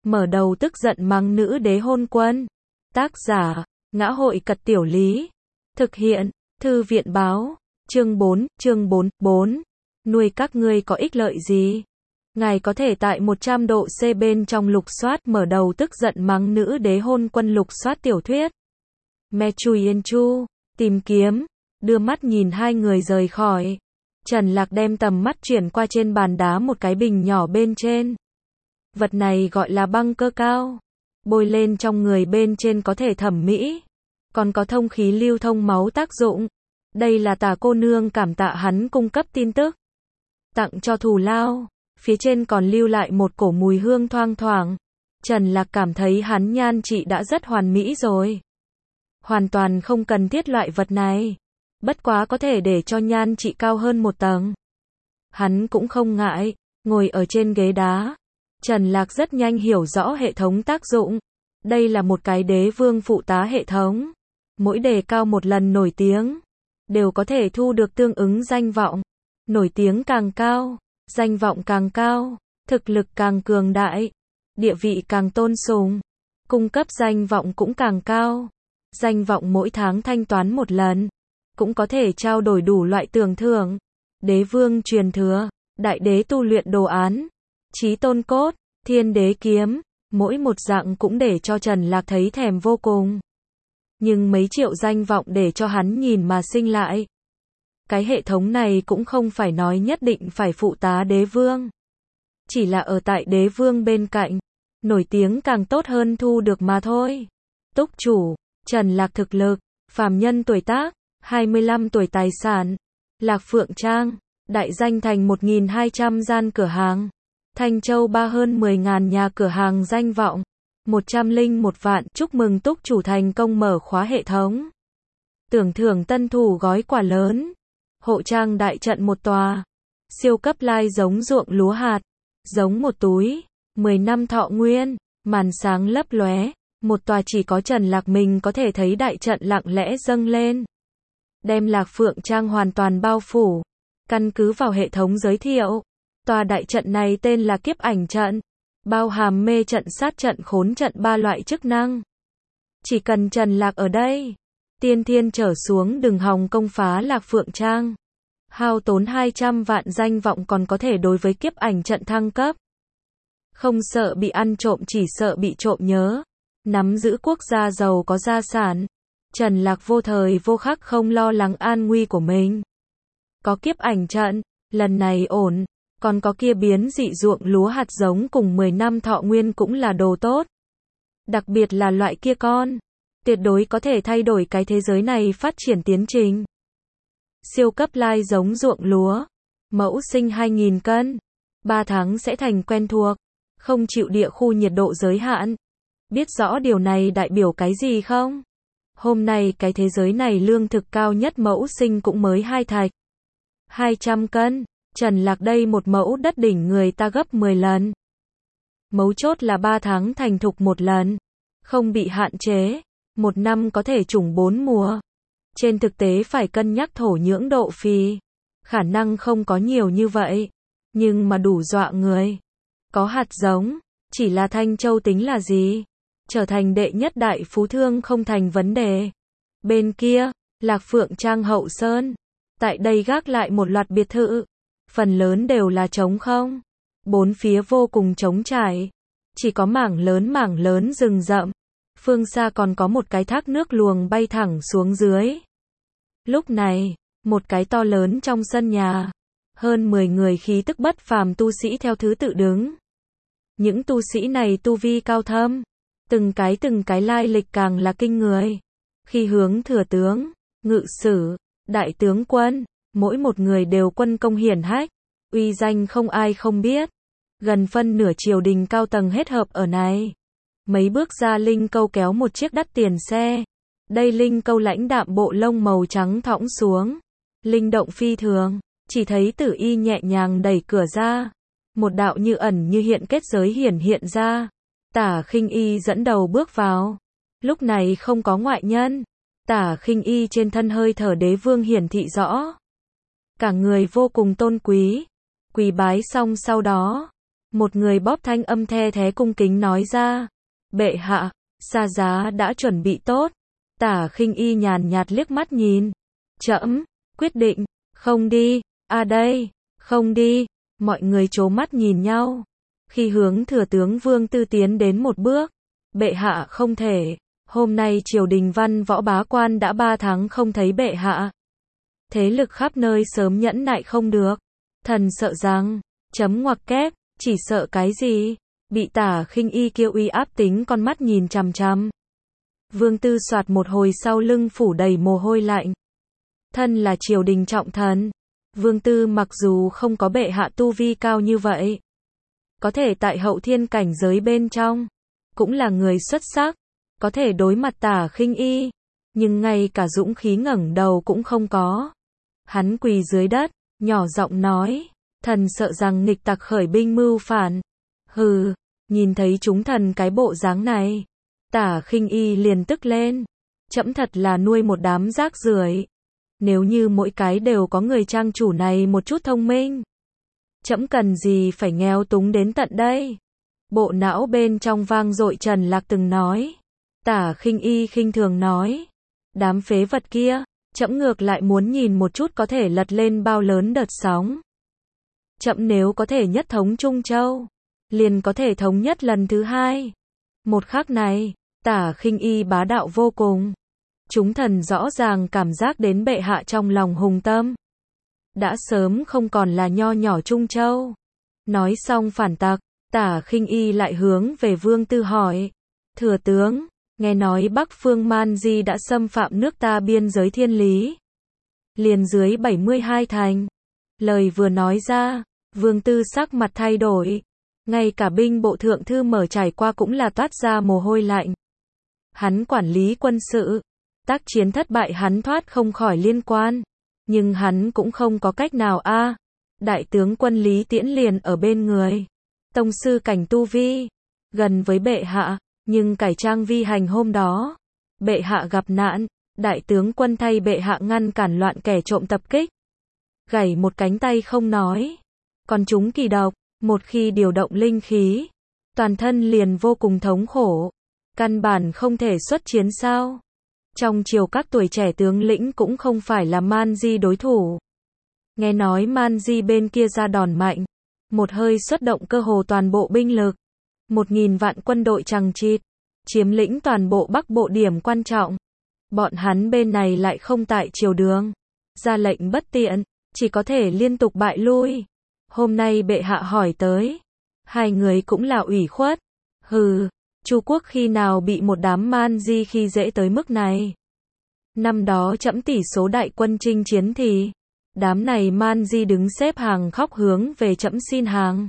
mở đầu tức giận mắng nữ đế hôn quân. Tác giả, Ngã hội Cật Tiểu Lý. Thực hiện, Thư viện báo. Chương 4. Nuôi các ngươi có ích lợi gì? Ngài có thể tại 100 độ C bên trong lục soát mở đầu tức giận mắng nữ đế hôn quân lục soát tiểu thuyết. Me Chui Yên Chu, tìm kiếm, đưa mắt nhìn hai người rời khỏi. Trần Lạc đem tầm mắt chuyển qua trên bàn đá một cái bình nhỏ bên trên. Vật này gọi là băng cơ cao. Bôi lên trong người bên trên có thể thẩm mỹ, còn có thông khí lưu thông máu tác dụng. Đây là Tả cô nương cảm tạ hắn cung cấp tin tức. Tặng cho thù lao, phía trên còn lưu lại một cổ mùi hương thoang thoảng. Trần Lạc cảm thấy hắn nhan trị đã rất hoàn mỹ rồi. Hoàn toàn không cần thiết loại vật này. Bất quá có thể để cho nhan trị cao hơn một tầng. Hắn cũng không ngại, ngồi ở trên ghế đá. Trần Lạc rất nhanh hiểu rõ hệ thống tác dụng. Đây là một cái đế vương phụ tá hệ thống. Mỗi đề cao một lần nổi tiếng, đều có thể thu được tương ứng danh vọng. Nổi tiếng càng cao, danh vọng càng cao, thực lực càng cường đại, địa vị càng tôn sùng, cung cấp danh vọng cũng càng cao. Danh vọng mỗi tháng thanh toán một lần, cũng có thể trao đổi đủ loại tưởng thưởng. Đế vương truyền thừa, đại đế tu luyện đồ án, chí tôn cốt, thiên đế kiếm, mỗi một dạng cũng để cho Trần Lạc thấy thèm vô cùng. Nhưng mấy triệu danh vọng để cho hắn nhìn mà sinh lại. Cái hệ thống này cũng không phải nói nhất định phải phụ tá đế vương. Chỉ là ở tại đế vương bên cạnh, nổi tiếng càng tốt hơn thu được mà thôi. Túc chủ, Trần Lạc thực lực, phàm nhân tuổi tác, 25 tuổi tài sản, Lạc Phượng Trang, đại danh thành 1.200 gian cửa hàng. Thanh Châu ba hơn 10.000 nhà cửa hàng danh vọng. 101 vạn, chúc mừng túc chủ thành công mở khóa hệ thống. Tưởng thưởng tân thủ gói quà lớn. Hộ trang đại trận một tòa. Siêu cấp lai giống ruộng lúa hạt. Giống một túi. 10 năm thọ nguyên. Màn sáng lấp lóe. Một tòa chỉ có Trần Lạc mình có thể thấy đại trận lặng lẽ dâng lên. Đem Lạc Phượng Trang hoàn toàn bao phủ. Căn cứ vào hệ thống giới thiệu, tòa đại trận này tên là Kiếp Ảnh Trận. Bao hàm mê trận, sát trận, khốn trận, ba loại chức năng. Chỉ cần Trần Lạc ở đây, tiên thiên trở xuống đừng hòng công phá Lạc Phượng Trang. Hao tốn 200 vạn danh vọng còn có thể đối với Kiếp Ảnh Trận thăng cấp. Không sợ bị ăn trộm, chỉ sợ bị trộm nhớ. Nắm giữ quốc gia giàu có gia sản. Trần Lạc vô thời vô khắc không lo lắng an nguy của mình. Có Kiếp Ảnh Trận, lần này ổn. Còn có kia biến dị ruộng lúa hạt giống cùng 10 năm thọ nguyên cũng là đồ tốt. Đặc biệt là loại kia con. Tuyệt đối có thể thay đổi cái thế giới này phát triển tiến trình. Siêu cấp lai giống ruộng lúa. Mẫu sinh 2.000 cân. 3 tháng sẽ thành quen thuộc. Không chịu địa khu nhiệt độ giới hạn. Biết rõ điều này đại biểu cái gì không? Hôm nay cái thế giới này lương thực cao nhất mẫu sinh cũng mới 2 thạch. 200 cân. Trần Lạc đây một mẫu đất đỉnh người ta gấp 10 lần. Mấu chốt là 3 tháng thành thục một lần. Không bị hạn chế. 1 năm có thể trùng 4 mùa. Trên thực tế phải cân nhắc thổ nhưỡng độ phì. Khả năng không có nhiều như vậy. Nhưng mà đủ dọa người. Có hạt giống. Chỉ là Thanh Châu tính là gì? Trở thành đệ nhất đại phú thương không thành vấn đề. Bên kia, Lạc Phượng Trang Hậu Sơn. Tại đây gác lại một loạt biệt thự. Phần lớn đều là trống không. Bốn phía vô cùng trống trải. Chỉ có mảng lớn rừng rậm. Phương xa còn có một cái thác nước luồng bay thẳng xuống dưới. Lúc này, một cái to lớn trong sân nhà. Hơn 10 người khí tức bất phàm tu sĩ theo thứ tự đứng. Những tu sĩ này tu vi cao thâm. Từng cái lai lịch càng là kinh người. Khi hướng thừa tướng, ngự sử, đại tướng quân. Mỗi một người đều quân công hiển hách, uy danh không ai không biết. Gần phân nửa triều đình cao tầng hết hợp ở này. Mấy bước ra Linh Câu kéo một chiếc đắt tiền xe. Đây Linh Câu lãnh đạm bộ lông màu trắng thõng xuống. Linh động phi thường, chỉ thấy Tử Y nhẹ nhàng đẩy cửa ra. Một đạo như ẩn như hiện kết giới hiện ra. Tả Khinh Y dẫn đầu bước vào. Lúc này không có ngoại nhân. Tả Khinh Y trên thân hơi thở đế vương hiển thị rõ. Cả người vô cùng tôn quý. Quỳ bái xong sau đó, Một người bóp thanh âm the thé cung kính nói ra. Bệ hạ, xa giá đã chuẩn bị tốt. Tả Khinh Y nhàn nhạt liếc mắt nhìn. Trẫm quyết định, không đi, đây, không đi. Mọi người trố mắt nhìn nhau. Khi hướng thừa tướng Vương Tư tiến đến một bước. Bệ hạ không thể. Hôm nay triều đình văn võ bá quan đã 3 tháng không thấy bệ hạ. Thế lực khắp nơi sớm nhẫn nại không được. Thần sợ rằng, chấm ngoặc kép, chỉ sợ cái gì? Bị Tả Khinh Y kiêu uy áp tính con mắt nhìn chằm chằm. Vương Tư soạt một hồi sau lưng phủ đầy mồ hôi lạnh. Thân là triều đình trọng thần. Vương Tư mặc dù không có bệ hạ tu vi cao như vậy. Có thể tại hậu thiên cảnh giới bên trong. Cũng là người xuất sắc. Có thể đối mặt Tả Khinh Y. Nhưng ngay cả dũng khí ngẩng đầu cũng không có. Hắn quỳ dưới đất, nhỏ giọng nói. Thần sợ rằng nghịch tặc khởi binh mưu phản. Hừ, nhìn thấy chúng thần cái bộ dáng này. Tả Khinh Y liền tức lên. Trẫm thật là nuôi một đám rác rưởi. Nếu như mỗi cái đều có người trang chủ này một chút thông minh. Trẫm cần gì phải nghèo túng đến tận đây. Bộ não bên trong vang dội Trần Lạc từng nói. Tả Khinh Y khinh thường nói. Đám phế vật kia, trẫm ngược lại muốn nhìn một chút có thể lật lên bao lớn đợt sóng. Trẫm nếu có thể nhất thống Trung Châu, liền có thể thống nhất lần thứ 2. Một khắc này, Tả Khinh Y bá đạo vô cùng. Chúng thần rõ ràng cảm giác đến bệ hạ trong lòng hùng tâm. Đã sớm không còn là nho nhỏ Trung Châu. Nói xong phản tặc, Tả Khinh Y lại hướng về Vương Tư hỏi. Thừa tướng, nghe nói Bắc Phương Man Di đã xâm phạm nước ta biên giới thiên lý. Liền dưới 72 thành. Lời vừa nói ra, Vương Tư sắc mặt thay đổi. Ngay cả binh bộ thượng thư mở trải qua cũng là toát ra mồ hôi lạnh. Hắn quản lý quân sự. Tác chiến thất bại hắn thoát không khỏi liên quan. Nhưng hắn cũng không có cách nào Đại tướng quân Lý Tiễn liền ở bên người. Tông sư cảnh tu vi. Gần với bệ hạ. Nhưng cải trang vi hành hôm đó. Bệ hạ gặp nạn. Đại tướng quân thay bệ hạ ngăn cản loạn kẻ trộm tập kích. Gãy một cánh tay không nói. Còn chúng kỳ độc. Một khi điều động linh khí. Toàn thân liền vô cùng thống khổ. Căn bản không thể xuất chiến sao. Trong triều các tuổi trẻ tướng lĩnh cũng không phải là Man Di đối thủ. Nghe nói Man Di bên kia ra đòn mạnh. Một hơi xuất động cơ hồ toàn bộ binh lực. 1000 vạn quân đội chằng chịt. Chiếm lĩnh toàn bộ Bắc Bộ điểm quan trọng. Bọn hắn bên này lại không tại triều đường. Ra lệnh bất tiện. Chỉ có thể liên tục bại lui. Hôm nay bệ hạ hỏi tới. Hai người cũng là ủy khuất. Hừ. Chu quốc khi nào bị một đám Man Di khi dễ tới mức này. Năm đó trẫm tỷ số đại quân chinh chiến thì. Đám này Man Di đứng xếp hàng khóc hướng về trẫm xin hàng.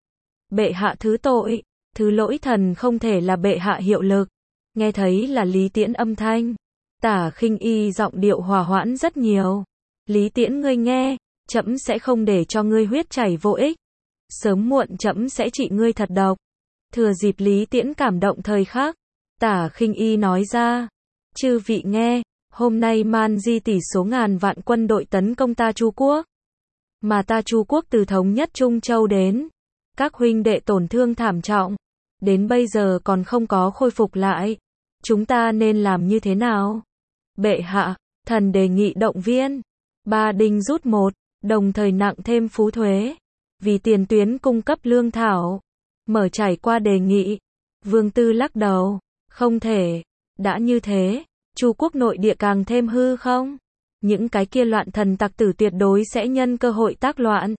Bệ hạ thứ tội. Thứ lỗi thần không thể là bệ hạ hiệu lực. Nghe thấy là Lý Tiễn âm thanh. Tả Khinh Y giọng điệu hòa hoãn rất nhiều. Lý Tiễn ngươi nghe. Trẫm sẽ không để cho ngươi huyết chảy vô ích. Sớm muộn trẫm sẽ trị ngươi thật độc. Thừa dịp Lý Tiễn cảm động thời khắc. Tả Khinh Y nói ra. Chư vị nghe. Hôm nay Man Di tỷ số ngàn vạn quân đội tấn công ta Chu quốc. Mà ta Chu quốc từ thống nhất Trung Châu đến. Các huynh đệ tổn thương thảm trọng. Đến bây giờ còn không có khôi phục lại. Chúng ta nên làm như thế nào? Bệ hạ, thần đề nghị động viên. 3 đinh rút 1, đồng thời nặng thêm phú thuế. Vì tiền tuyến cung cấp lương thảo. Mở trải qua đề nghị. Vương Tư lắc đầu. Không thể. Đã như thế, Chu quốc nội địa càng thêm hư không? Những cái kia loạn thần tặc tử tuyệt đối sẽ nhân cơ hội tác loạn.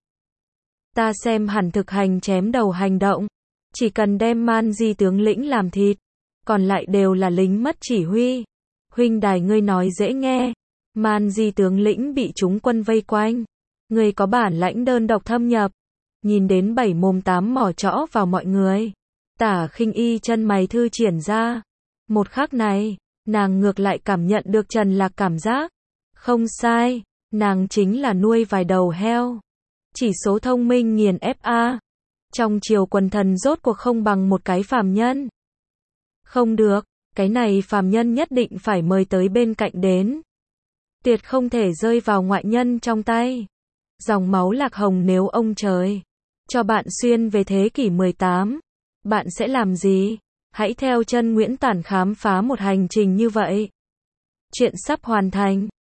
Ta xem hẳn thực hành chém đầu hành động. Chỉ cần đem Man Di tướng lĩnh làm thịt. Còn lại đều là lính mất chỉ huy. Huynh đài ngươi nói dễ nghe. Man Di tướng lĩnh bị chúng quân vây quanh. Ngươi có bản lãnh đơn độc thâm nhập. Nhìn đến 7 mồm 8 mỏ trõ vào mọi người. Tả Khinh Y chân mày thư triển ra. Một khắc này, nàng ngược lại cảm nhận được Trần Lạc cảm giác. Không sai, nàng chính là nuôi vài đầu heo. Chỉ số thông minh nghiền ép Trong triều quần thần rốt cuộc không bằng một cái phàm nhân. Không được, cái này phàm nhân nhất định phải mời tới bên cạnh đến. Tuyệt không thể rơi vào ngoại nhân trong tay. Dòng máu Lạc Hồng nếu ông trời. cho bạn xuyên về thế kỷ 18. Bạn sẽ làm gì? Hãy theo chân Nguyễn Tản khám phá một hành trình như vậy. Chuyện sắp hoàn thành.